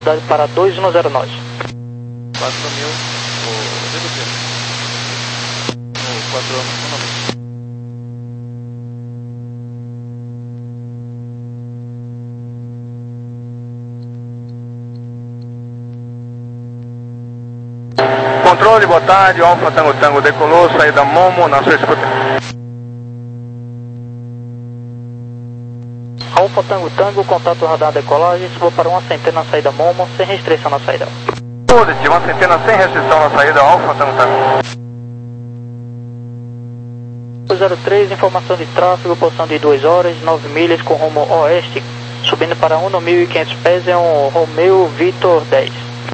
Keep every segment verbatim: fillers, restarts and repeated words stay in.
Para dois um zero nós. quatro mil, o D D P. O quatro um, Controle, boa tarde, Alfa Tango Tango decolou, saída Momo, na sua escuta. Alfa Tango Tango, contato radar decolagem, suba para uma centena na saída Momo, sem restrição na saída. Positivo, uma centena sem restrição na saída, Alfa Tango Tango. zero três, informação de tráfego, posição de duas horas, nove milhas com rumo oeste, subindo para um mil e quinhentos pés, é um Romeo Vitor dez.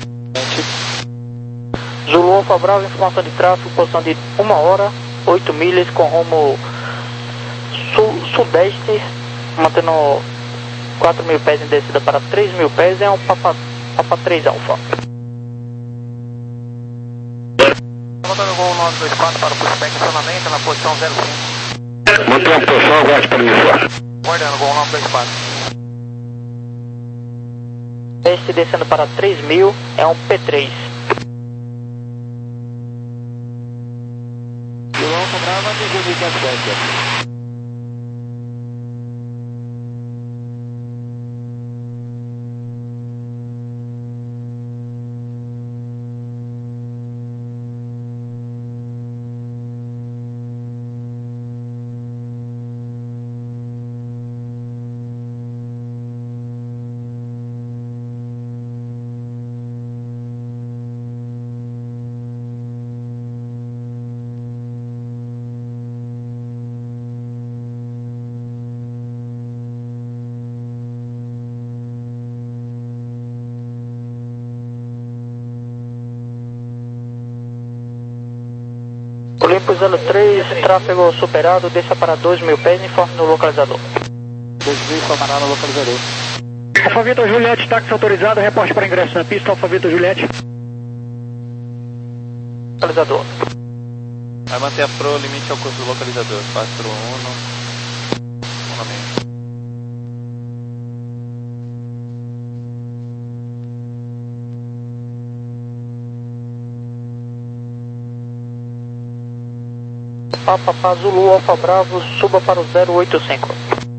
Zulu Alfa Bravo, informação de tráfego, posição de uma hora, oito milhas com rumo sul, sudeste, mantendo quatro mil pés em descida para três mil pés, é um Papa, Papa três Alfa. Voltando o Gol nove dois quatro para o pushback acionamento na posição zero cinco. Mantém a posição, aguarde para iniciar. Guardando Gol nove dois quatro. Este descendo para três mil, é um P três. Zulu Alfa Brava, atingiu mil e quinhentos pés. Olimpo zero três, tráfego superado, deixa para dois mil pés, informe no localizador. dois mil, informará no localizador. Alfa Vitor Juliette, táxi autorizado, reporte para ingresso na pista, Alfa Vitor Juliette. Localizador. Vai manter a Pro, limite ao curso do localizador. quatro um, um meio. Papa Zulu Alfa Bravo, suba para o zero oito cinco.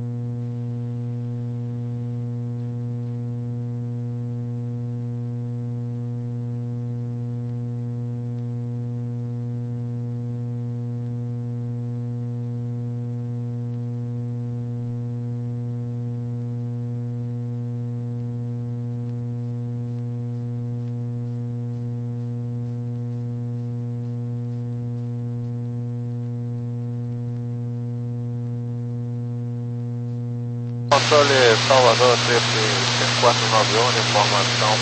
Controle Salvador, trip cinco quatro nove um, informação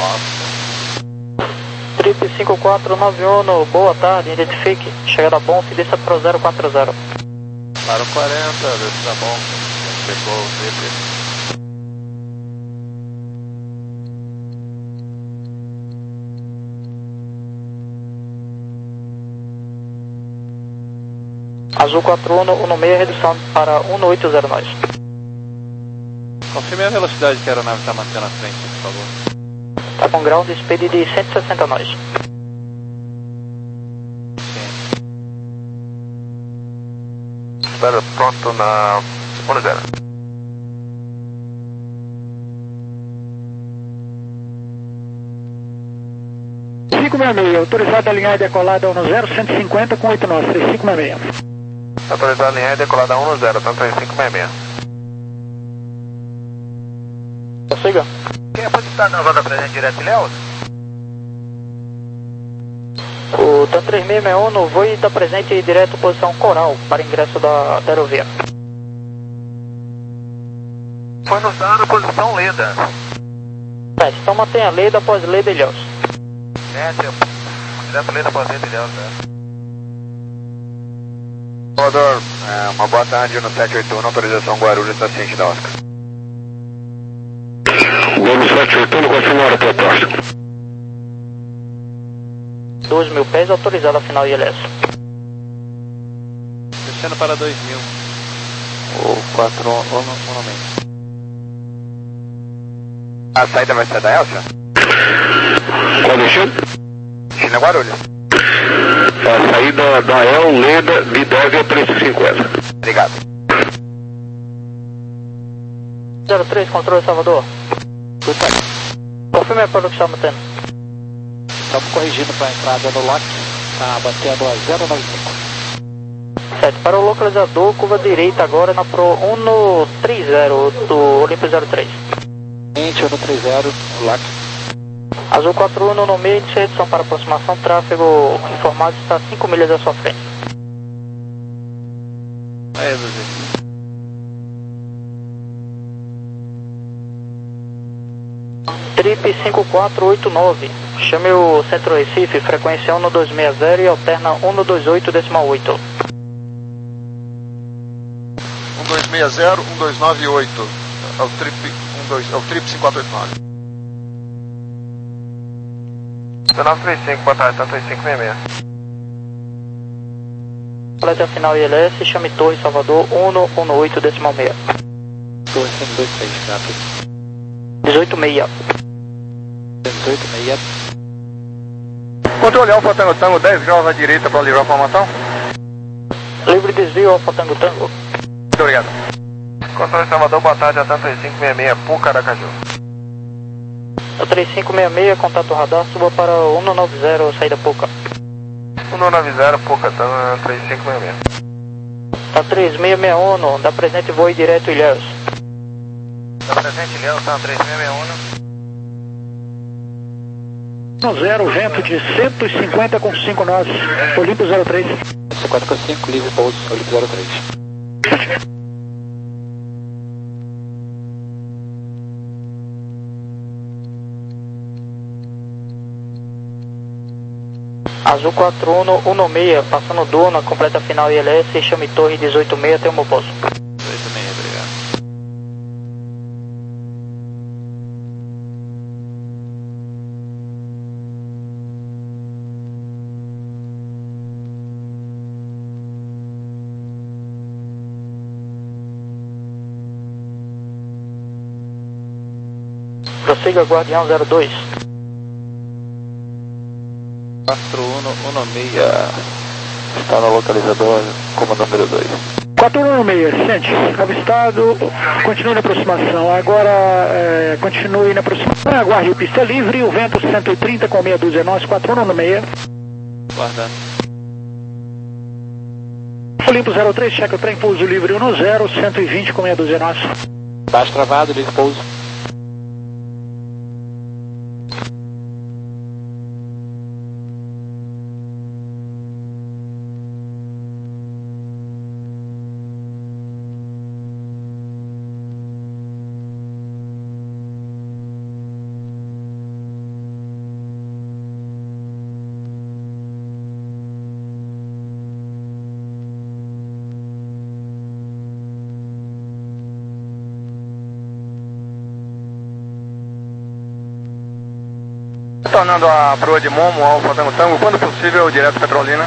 off. Trip cinco quatro nove um, boa tarde, identifique, chegada bom, e desça para o zero quatro zero. Para o quarenta, desça bom, pegou o trip. Azul quatro um, um seis, redução para um oito zero nós. Confirme a velocidade que a aeronave está mantendo à frente, por favor. Está com ground speed de cento e sessenta nós. Sim. Espera pronto na um zero. cinco seis seis, autorizado a alinhar e decolada no zero cento e cinquenta com oito nós, cinco seis seis. Autorizado a alinhar e decolada um zero, tanto em cinco seis seis. Siga. Quem pode estar na roda presente direto, Léo? O TAN três seis seis um, voo está presente em direto posição coral para ingresso da, da aerovia. Foi nos dado posição Leda. É, então mantenha a Leda após Leda e Ilhéus. É, direto Leda após Leda e Ilhéus, né? Salvador, é, uma boa tarde no sete oito um, autorização Guarulhos, está ciente da Oscar. Vamos sete oito um, continuar a proposta. dois mil pés, autorizado a final I L S. Descendo para dois mil. O quatro um, um, um, A saída vai ser da Elsa? Qual destino? China Guarulhos. A saída da El, Leda, Bidévia, treze cinquenta. Obrigado. zero três, controle Salvador. Confirme para o que está mantendo. Estamos corrigindo para a entrada no lock. Está batendo a zero nove cinco. Certo, para o localizador, curva direita agora na Pro um trinta do Olímpio zero três. um trinta, lock. Azul quatro um no meio, de redução para aproximação, tráfego informado está cinco milhas à sua frente. Aí, Brasil. Trip cinco quatro oito nove, chame o Centro Recife, frequência um dois seis zero e alterna um dois oito decimal oito. um dois seis zero, um dois nove oito. É o Trip, um, dois, é o Trip cinco quatro oito nove. nove três cinco, boa tarde, três cinco seis seis. Coleta final I L S, chame Torre Salvador um um oito decimal seis. Torre cento e dois seis, gato. dezoito seis. dezoito seis. Controle Alfa Tango Tango, dez graus à direita para livrar a formação. Livre desvio, Alfa Tango Tango. Muito obrigado. Controle Salvador, boa tarde, Atan três cinco seis seis, Puca Aracaju. três cinco seis seis, contato radar, suba para um nove zero, saída Puca. um nove zero, Puca, Atan três cinco seis seis. Tá três seis seis um, dá presente voo direto Ilhéus. Tá presente, Ilhéus, Atan três seis seis um. zero, vento de cento e cinquenta com cinco nós, Olímpio zero três. cinquenta com cinco, livre pouso, Olímpio zero três. Azul quatro um um seis, passando Duna, completa final I L S, chame Torre dezoito seis, tem um posto. dezoito seis, obrigado. Prossiga Guardião zero dois. quatro um um seis. Está no localizador como número dois. quatro um seis, sente, avistado, continue na aproximação, agora é, continue na aproximação, aguarde o pista livre, o vento cento e trinta com meia dúzia nós, quatro um seis. Guardando. Olímpio zero três, checa o trem, pouso livre um zero, cento e vinte com meia dúzia nós. Baixo travado, livre pouso. Retornando a proa de Momo, Alfa Tango Tango, quando possível, direto Petrolina.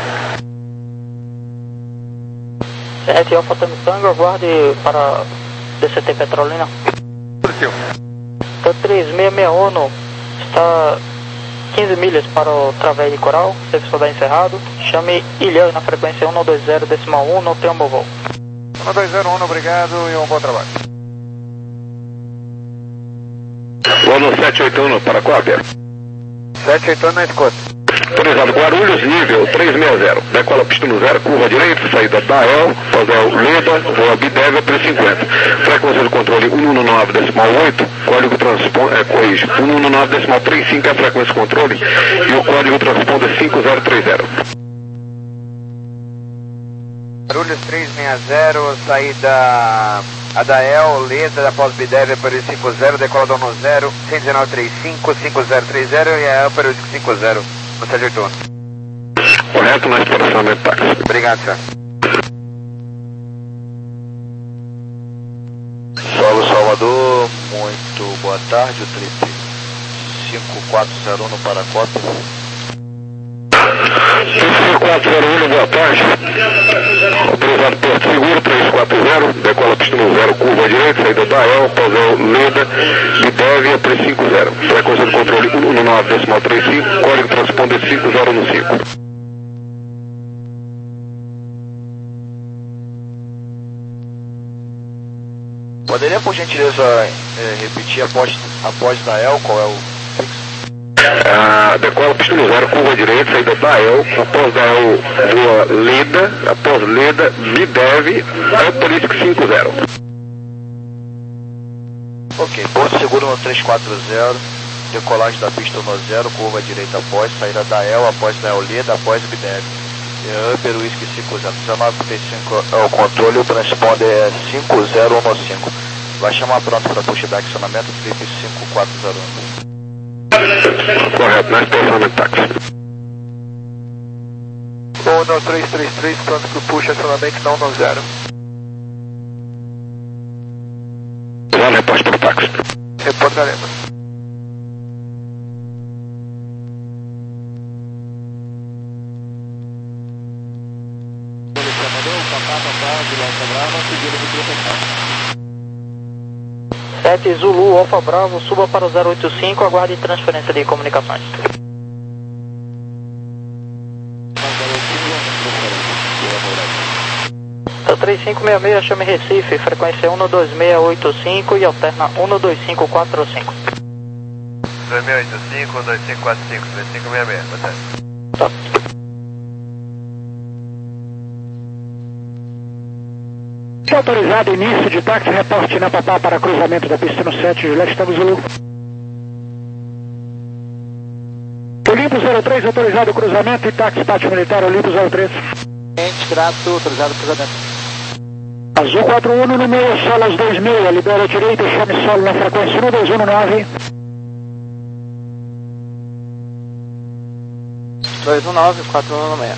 sete Alfa Tango Tango, aguarde para D C T Petrolina. Positivo. Tá três seis seis um, está quinze milhas para o Través de Coral, serviço da encerrado, chame Ilhéus na frequência um dois zero decimal um, não tem um bom voo. um dois zero um, obrigado e um bom trabalho. Voo sete oito um para Cópia. sete oito um na escuta. Autorizado Guarulhos, nível três seis zero. Decola pista no zero, curva direita, saída da El, Posel Leda, voa Bidévia três cinquenta. Frequência do controle um um nove decimal oito, código transponder, é, corrige, um um nove decimal trinta e cinco é a frequência do controle e o código transponder cinco zero três zero. Guarulhos três seis zero, saída Adael, Leda, da Pós-Bidévia, período cinco zero, decola do um zero, cento e dezenove trinta e cinco, cinco zero três zero e a período cinco zero, no sete oito um. Correto na exploração de táxi. Obrigado, senhor. Solo Salvador, muito boa tarde, o Trip cinco quatro zero um no Paracópia. três quatro zero um, boa tarde. Autorizado Porto Seguro, três quatro zero, decola pista no zero, curva à direita, saída da El, Pausel Leda, Bidevia, três cinco zero. Frequência de controle um um nove, decimal trinta e cinco, código transponder cinco zero um cinco. Poderia, por gentileza, é, repetir após, após da El, qual é o fixo? Ah, decola pista no zero, curva à direita, saída da El, após da El, voa Leda, após Leda, Bidev, Aeropolitic cinco zero. Ok, Porto Seguro no três quatro zero, decolagem da pista no zero, curva à direita após, saída da El, após da El Leda, após Bidev. Upper Whisky cinco zero, dezenove trinta e cinco é o controle, o transponder é cinco zero um cinco. Vai chamar pronto para pushback, acionamento trip cinco quatro zero um. Correto, na estacionamento táxi. um no três três três, pronto para o push, acionamento não no zero. Já reporte para o táxi. Reportaremos. sete Zulu, Alfa Bravo, suba para o zero oito cinco, aguarde transferência de comunicações. Tá três cinco seis seis, chame Recife, frequência um dois seis oito cinco e alterna um dois cinco quatro cinco. dois seis oito cinco, dois cinco quatro cinco, três cinco seis seis, boa tarde. Tá. Autorizado início de táxi, reporte na Papá para cruzamento da pista no sete, Juliette, estamos Zulu. Olimpo zero três, autorizado o cruzamento e táxi pátio militar, Olimpo zero três. Grato, autorizado o cruzamento. Azul quatro um no meio, solas dois seis, libera a direita e chame solo na frequência um dois um nove. dois um nove, quatro um seis.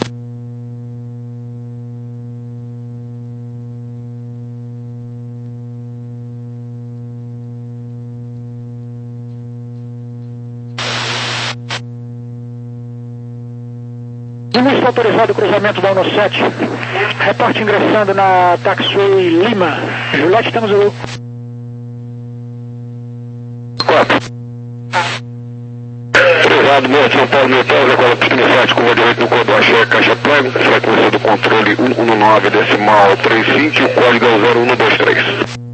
Início autorizado o cruzamento da um sete. Reporte ingressando na Taxiway Lima. Juliette, estamos Zulu. quatro. Autorizado, Morte São Paulo, Metal, decola pista no sete, curva direita no código Axé, caixa plano, frequência do controle um um nove, decimal trinta e cinco, o código é o zero um dois três.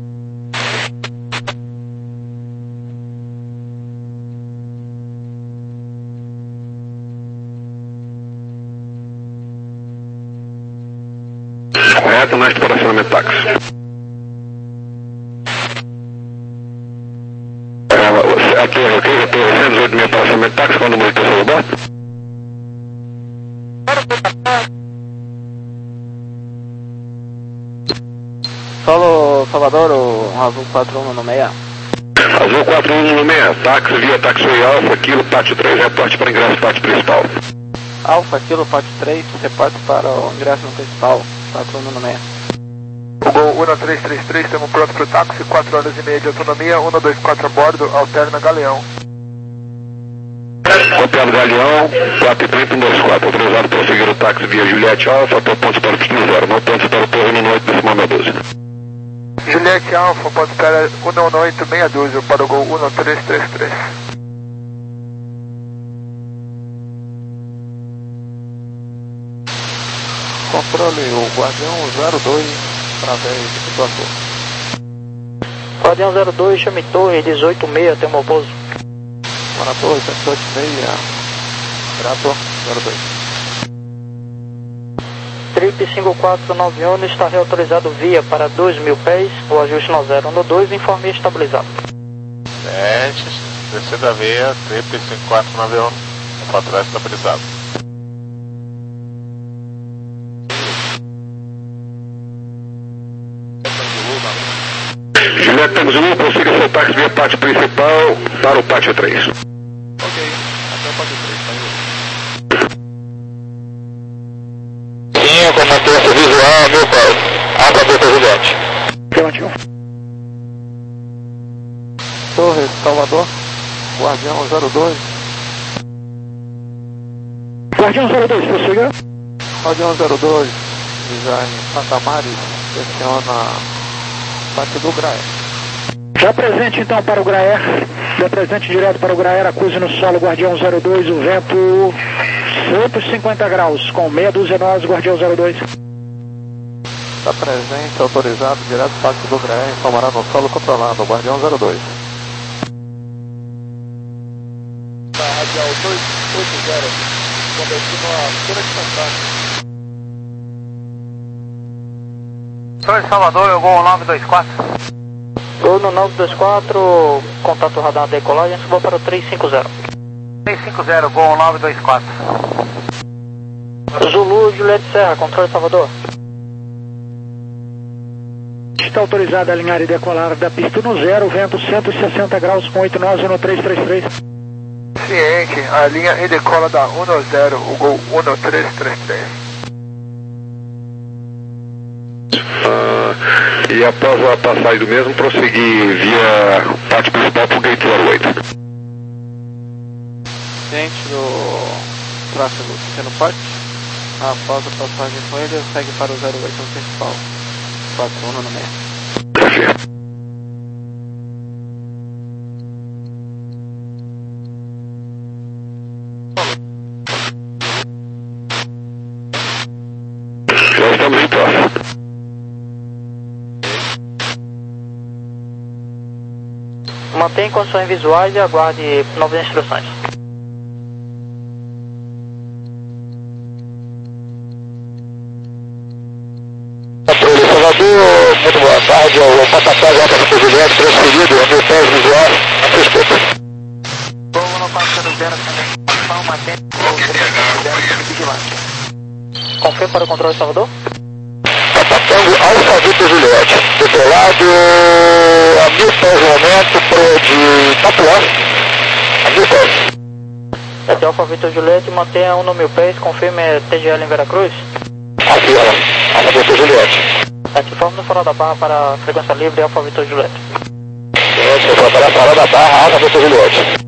Correto, na estacionamento táxi. A torre, ok? A torre cento e oito mil estacionamento táxi, quando o número de celular? Solo Salvador, o Azul quatro um seis. Azul quatro um seis, táxi via Taxiway Alfa, Kilo, Pátio três, reporte para ingresso pátio principal. Alfa, Kilo, Pátio três, reporte para o ingresso no principal, quatro um seis. O Gol um três três três, estamos pronto para o táxi, quatro horas e meia de autonomia, um dois quatro a bordo, alterna Galeão. Copiado Galeão, quatro e trinta, um dois quatro, autorizado para seguir o táxi via Juliette Alfa, até pontos para o pista zero, não pontos para o torre no oito, decimal meia dúzia. Juliette Alfa, pode esperar um oito meia dúzia para o Gol um três três três. Controle o Guardião zero dois, através do situação. Guardião zero dois, chame torre, dezoito seis, tem um pouso. Para a torre, sete oito seis, Grato, zero dois. Trip cinco quatro nove um está reautorizado via para dois mil pés, o ajuste no zero um dois, informe estabilizado. Testes, descida veia, Trip cinco quatro nove um, para trás estabilizado. Juliette, estamos Zulu, consiga seu táxi via pátio principal para o pátio três. Ok, até o pátio três, tá aí. Sim, com mantenha visual, meu pai. Alfa Beta Juliette. Afirmativo. Torre, Salvador, Guardião zero dois. Guardião zero dois, prossiga. Guardião zero dois, design Santa Maris, pressiona parte do Graer. Já presente então para o Graer, já presente direto para o Graer, acuse no solo Guardião zero dois, o vento cento e cinquenta graus, com meia dúzia nós, Guardião zero dois. Está presente, autorizado, direto parte do Graer, informará no solo controlado, Guardião zero dois. Radial dois oito zero, com destino a Feira de Santana. Torre Salvador, eu vou nove dois quatro. Gol no nove dois quatro, contato radar decolagem, suba para o três cinco zero. três cinco zero, gol nove dois quatro. Zulu, Juliette Serra, controle Salvador. Está autorizado a alinhar e decolar da pista no zero, vento cento e sessenta graus com oito nós no três três três. Ciente, a linha e decola da um zero, o gol um três três três. Ah, e após a passagem do mesmo, prosseguir via parte principal para o Gate zero oito. Ciente do tráfego pequeno parte. Após a passagem com ele, segue para o zero oito no principal. quatro um no meio. Perfeito. Já estamos em posse. Mantenha condições visuais e aguarde novas instruções. Salvador, muito boa tarde, o passaporte Alta Vista Juliette, transferido, mil pés visual, respeito. Vou no quatro zero zero também, mantém o vigilante. Confirma para o controle Salvador? Tango Alfa Vista Juliette, decolado a mil pés no momento, pro de Tapuã, a mil pés. É de Alfa Vitor Juliette, mantenha um no mil pés, confirme T G L em Veracruz. Aqui, ó, Alfa Vista Juliette. Atiforme no farol da barra para frequência livre Alfa Vitor Juliette. Ciente, vou para a farol da barra, Alfa Vista Juliette.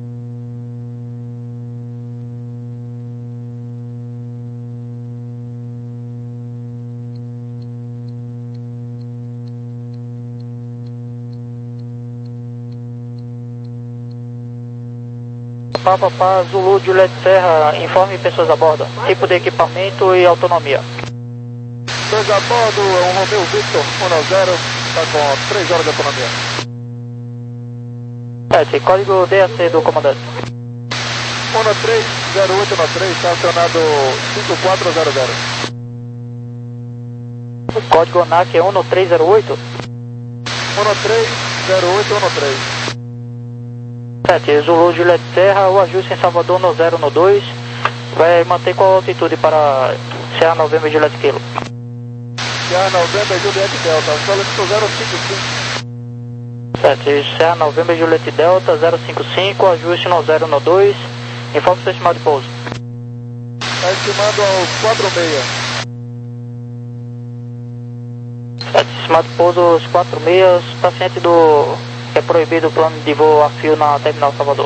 Papa Pá, Zulu, Juliette Serra, informe pessoas a bordo, tipo de equipamento e autonomia. Dois a bordo, é um Romeo Victor um zero, está com três horas de autonomia. sete, código D A C do comandante. um três zero oito um três, estacionado cinco quatro zero zero. O código A N A C é um três zero oito? um três zero oito um três. sete, Zulu, Juliette Serra, o ajuste em Salvador no zero no dois, vai manter qual altitude para C A Novembro Juliette Kilo? C A Novembro Juliette Delta, solicito zero cinco cinco. sete, C A Novembro Juliette Delta zero cinco cinco, ajuste no zero no dois, informe seu estimado de pouso. Está estimado aos quatro seis. sete, estimado de pouso aos quatro seis, paciente do... é proibido o plano de voo a fio na Terminal Salvador.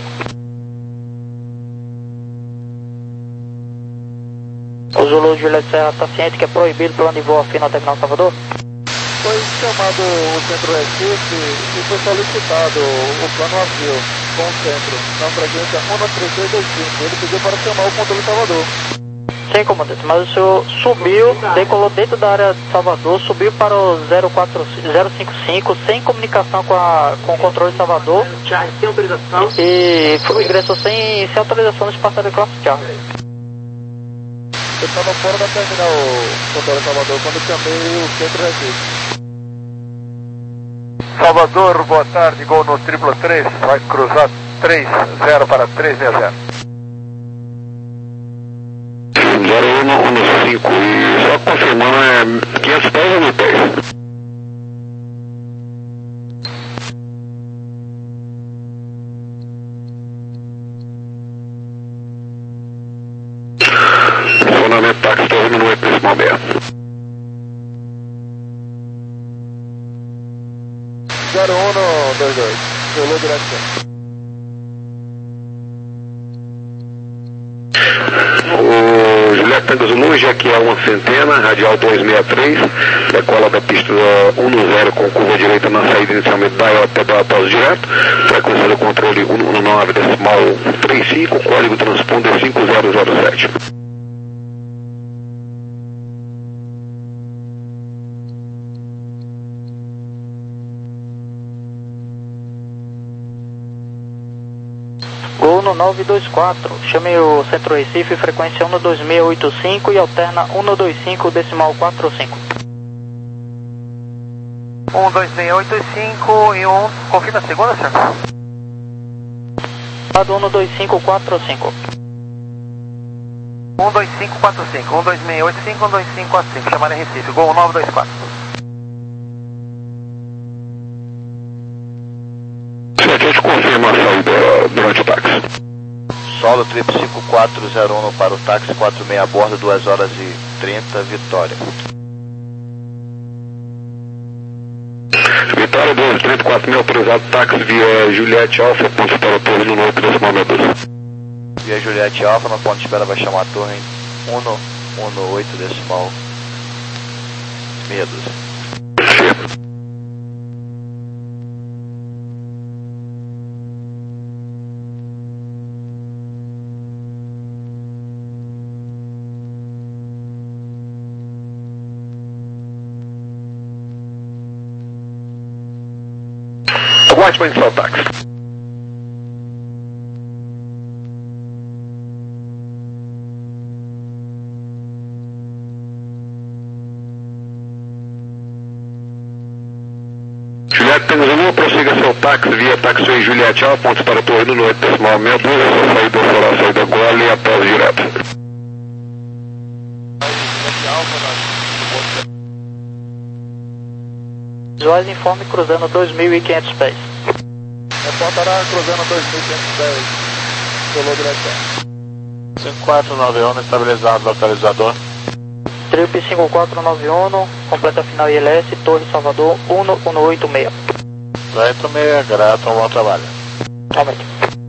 O Zulu Juliette Serra está ciente que é proibido o plano de voo a fio na Terminal Salvador? Foi chamado o Centro Recife e foi solicitado o plano a fio com o centro, na frequência um três três dois cinco. Ele pediu para chamar o controle Salvador. Sim, comandante, mas o senhor subiu, decolou dentro da área de Salvador, subiu para o zero quatro zero cinco cinco sem comunicação com, a, com o controle de Salvador. Sem autorização. E foi, ingressou sem, sem autorização no espaço de classe Charlie. Eu estava fora da terminal, controle Salvador, quando eu chamei o Centro Recife. Salvador, boa tarde, gol no triplo três, vai cruzar três zero para três seis zero. zero um um cinco e só confirmando é quinhentos pés ou mil pés? Funcionamento táxi torre no principal aberto. zero um dois dois, Zulu direção. O que é uma centena, radial duzentos e sessenta e três, decola da pista cento e dez com curva direita na saída inicialmente da E O P da após direto, frequência do controle cento e nove decimal trinta e cinco, código transponder cinco zero zero sete. Gol no nove dois quatro, chame o Centro Recife, frequência um dois seis oito cinco e alterna um dois cinco decimal quatro cinco. um dois seis oito cinco e um, confirma a segunda, senhor? Lado um dois cinco quatro cinco. um dois cinco quatro cinco, um dois seis oito cinco, um dois cinco quatro cinco, chamada Recife, Gol nove dois quatro. A gente confirma a saída durante o táxi. Solo trip cinco quatro zero um para o táxi quatro seis a bordo, duas horas e trinta, Vitória. Vitória doze, trinta e quatro mil, autorizado táxi via Juliette Alfa, ponto de espera torre no oito decimal meia dúzia. Via Juliette Alfa, no ponto de espera vai chamar a torre em um oito decimal meia dúzia. Aguarde para iniciar o táxi. Juliette Tanzulu, prossiga seu táxi via táxi Juliette Alfa, ponto para a torre no oito decimal meia dúzia, sua saída será a saída Gole e após direto. Visuais informe cruzando dois mil e quinhentos pés. Reportará cruzando dois mil e quinhentos pés pelo direção. cinco quatro nove um, estabilizado localizador. Trip cinco quatro nove um, completa final I L S, Torre Salvador um um oito seis. oito seis, grato, bom trabalho. Aumento.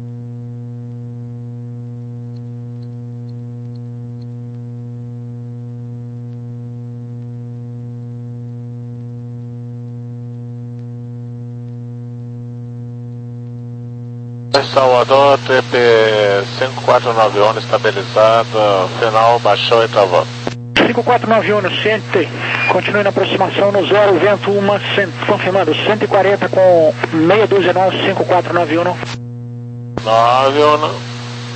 Salvador, trip cinco quatro nove um, estabilizado, final, baixou e travou. cinco quatro nove um, ciente, continue na aproximação no zero, vento uma, confirmando, cento e quarenta com meia dúzia nove, cinco quatro nove um. nove um.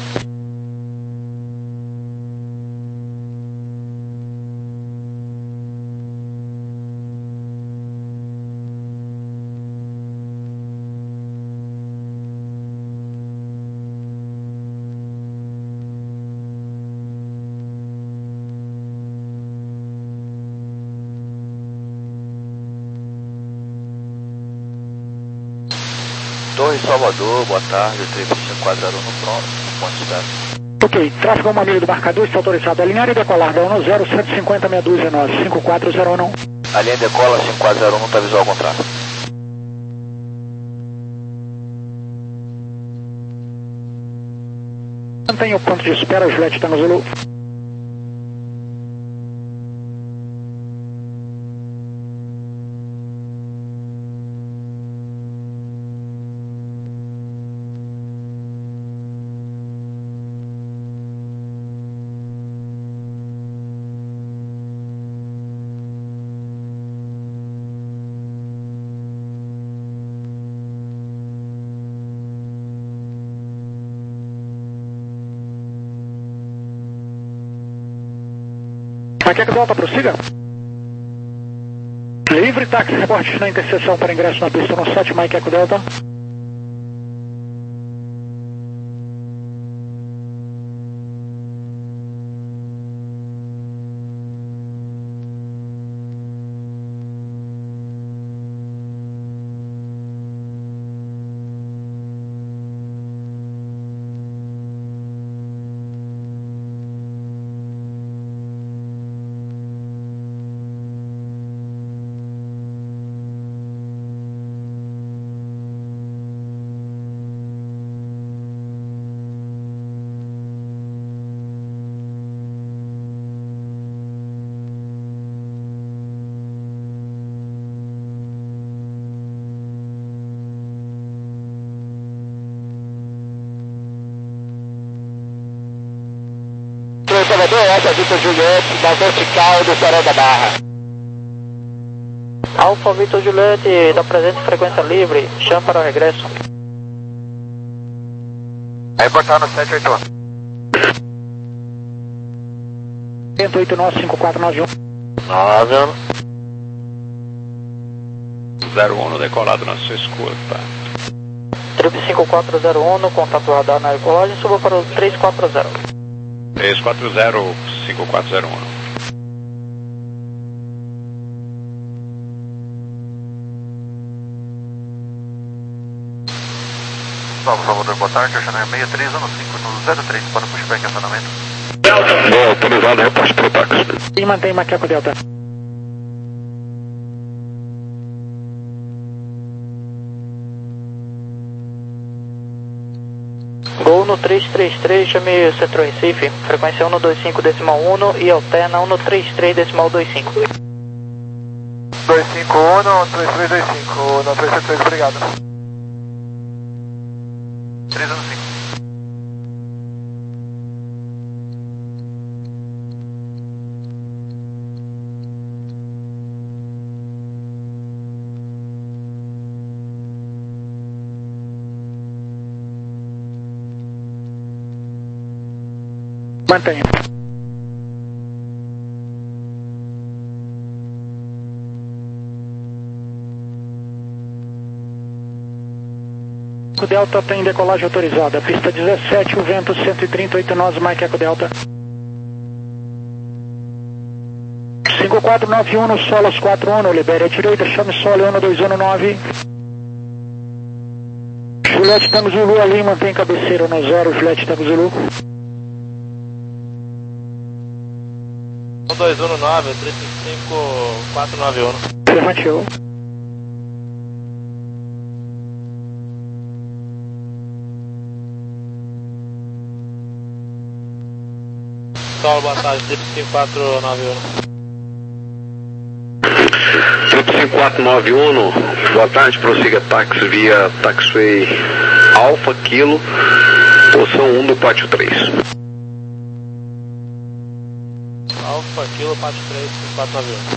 Torre Salvador, boa tarde, trip cinco quatro zero um no pronto, ponto de espera. Ok, tráfego ao mamilo do marcador está autorizado a alinhar e decolar da um zero, cento e cinquenta, meia dúzia nove, cinco quatro zero um. A linha decola cinco quatro zero um, está visual ao contrário. Mantenha o ponto de espera, Juliette Tanzulu. Macaco Delta, prossiga. Livre, táxi, reporte na interseção para ingresso na pista no sete, Macaco Delta. Salvador, Alfa Vitor Juliette, da vertical do Farol da Barra. Alfa Vitor Juliette, da presente frequência livre, chama para o regresso. Reportar no sete oito um. sete oito nove cinco quatro nove um. nove um. zero um decolado na sua escuta. Trip cinco quatro zero um, contato radar na decolagem, suba para o três quatro zero. três quatro zero, cinco quatro zero um. Salve, Salvador, boa tarde, a janela seis três um cinco no zero três para o pushback acionamento. Boa, autorizado, reposte para o táxi. E mantém Macaco Delta. Gol no três três três, chame o Centro Recife, frequência um dois cinco decimal um e alterna um três três decimal vinte e cinco. dois cinco um, três três dois cinco, não três três, obrigado. três um cinco. Mantenha. O Delta tem decolagem autorizada. Pista dezessete, o vento cento e trinta, oito nós, Mike Eco Delta. cinco quatro nove um, Solos quatro um, libere a direita, chame Solo um dois um nove. Juliette Tango Zulu ali, mantém cabeceira no zero, Juliette Tango Zulu. um dois um nove, três cinco cinco, quatro nove um. Afirmativo. Solo, boa tarde, três cinco quatro nove um. Trip cinco quatro nove um, boa tarde, prossiga táxi via Taxiway Alfa Kilo, posição um do pátio três. Alfa Kilo, pátio três, cinco quatro nove um.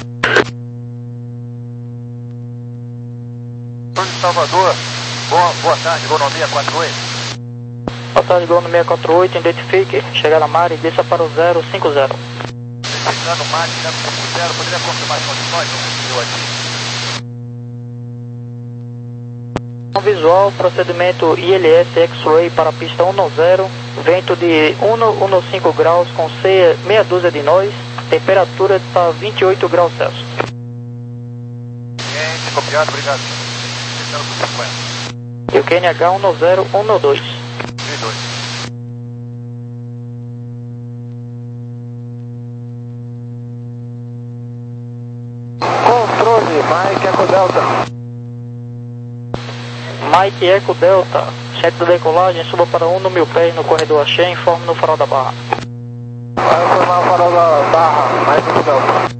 Torre de Salvador, boa, boa tarde, Gol no seis quatro oito. Boa tarde, Gol no seis quatro oito, identifique, chegar na mar e desça para o zero cinco zero. Está no mar, está no cinco zero, poderia confirmar as condições? Eu aqui. Um visual, procedimento I L S X-Ray para a pista um zero, vento de um cinco graus com meia dúzia de nós, temperatura está vinte e oito graus Celsius. Gente, copiado, obrigado. Estamos por cinquenta. E o Q N H um zero um dois. trinta e dois. Controle, Mike Eco Delta. Mike Eco Delta, sete da decolagem, suba para um no mil pés no corredor Axé, informe no Farol da Barra. Vai informar o Farol da Barra, Mike Eco Delta.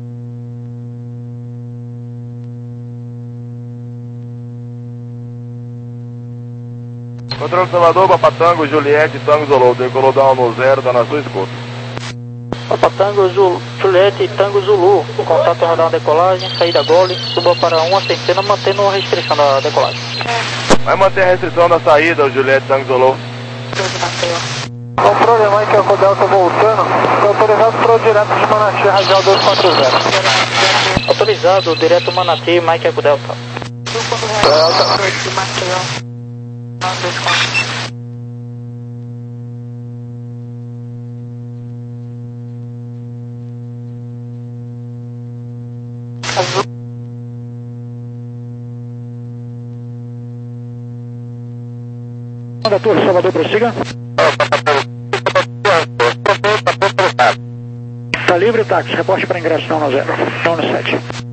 Controle Salvador, Papatango, Juliette, Tango Zulu, decolou da um no zero, tá na sua escuta. Papatango, Zul, Juliette, Tango Zulu, contato radar decolagem, saída gole, suba para uma centena, mantendo a restrição da decolagem. Vai manter a restrição da saída, o Juliette, Tango Zulu. Controle, Mike Eco Delta voltando, está autorizado para o direto de Manati, radial dois quatro zero. Autorizado, direto Manati, Mike Eco Delta. Delta. Da Torre Salvador, prossiga. Está livre o táxi, reporte para ingresso não no zero, não no sete.